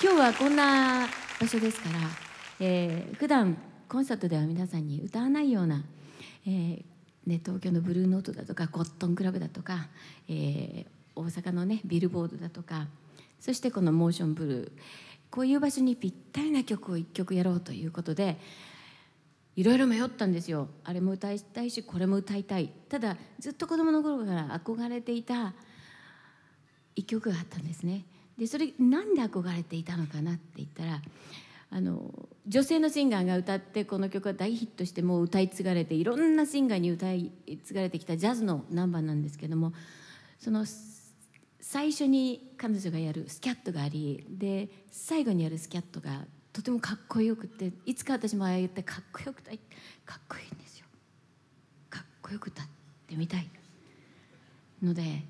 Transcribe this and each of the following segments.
今日はこんな場所ですから、普段コンサートでは皆さんに歌わないような、東京のブルーノートだとかコットンクラブだとか、大阪のねビルボードだとか、そしてこのモーションブルー、こういう場所にぴったりな曲を一曲やろうということでいろいろ迷ったんですよ。あれも歌いたいしこれも歌いたい。ただずっと子供の頃から憧れていた一曲があったんですね。でそれなんで憧れていたのかなって言ったら、女性のシンガーが歌ってこの曲が大ヒットしてもう歌い継がれていろんなシンガーに歌い継がれてきたジャズのナンバーなんですけども、その最初に彼女がやるスキャットがあり、で最後にやるスキャットがとてもかっこよくて、いつか私もああやってかっこよく歌いかっこいいんですよ。かっこよく歌ってみたいので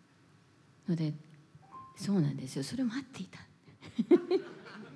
そうなんですよ。それを待っていた。シャバルビラピッ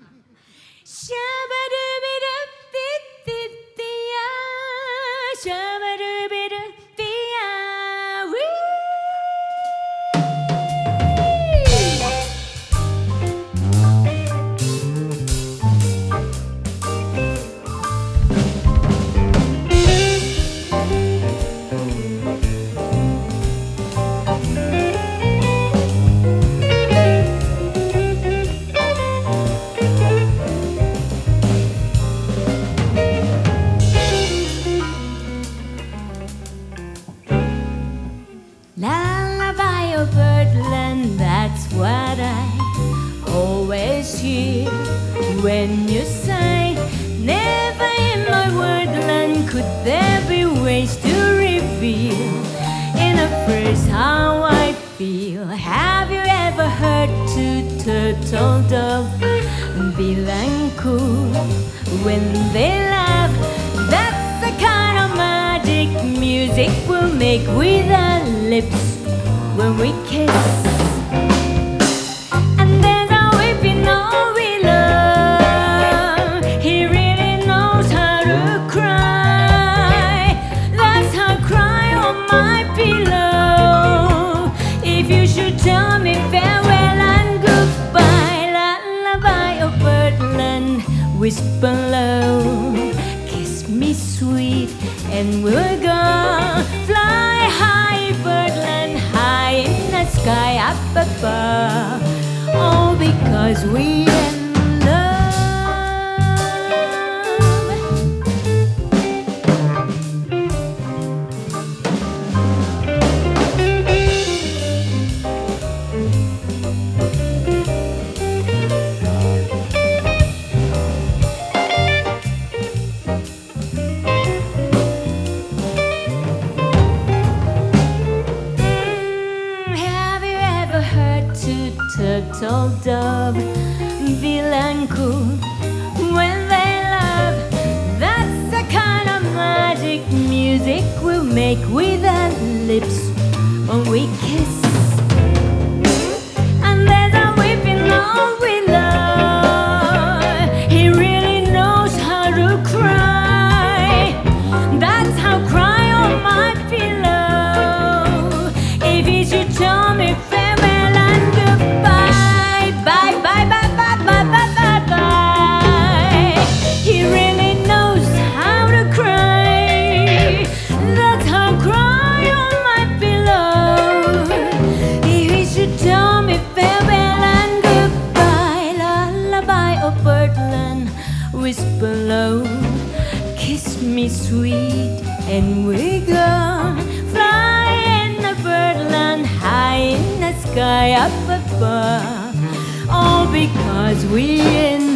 ティッティヤ、シャバルビラピヤウィー。Lullaby of birdland, that's what I always hear when you sigh. Never in my wordland could there be ways to reveal in a phrase how I feel. Have you ever heard two turtle doves be and cool when they laugh? That's the kind of magic music we'll make with our lips when we kiss. And there's a weeping all we love. He really knows how to cry. That's how I cry on my pillow. If you should tell me farewell and goodbye, lullaby of birdland, whisper low, kiss me sweet, and we'll go fly high, birdland, high in the sky up above. All because we're in love. Have you ever heard two turtle dove feel and cool when they love? That's the kind of magic music we'll make with our lips when we kiss. And there's a weeping all we love. He really knows how to cry. That's how I cry on my pillow. If he should tell me farewell and goodbye, bye bye bye bye bye bye bye bye. He really knows how to cry. That's how I cry on my pillow. If he should tell me farewell and goodbye, lullaby of birdland, whisper low, kiss me sweet, and we go fly in the birdland, high in the sky up above. All because we're in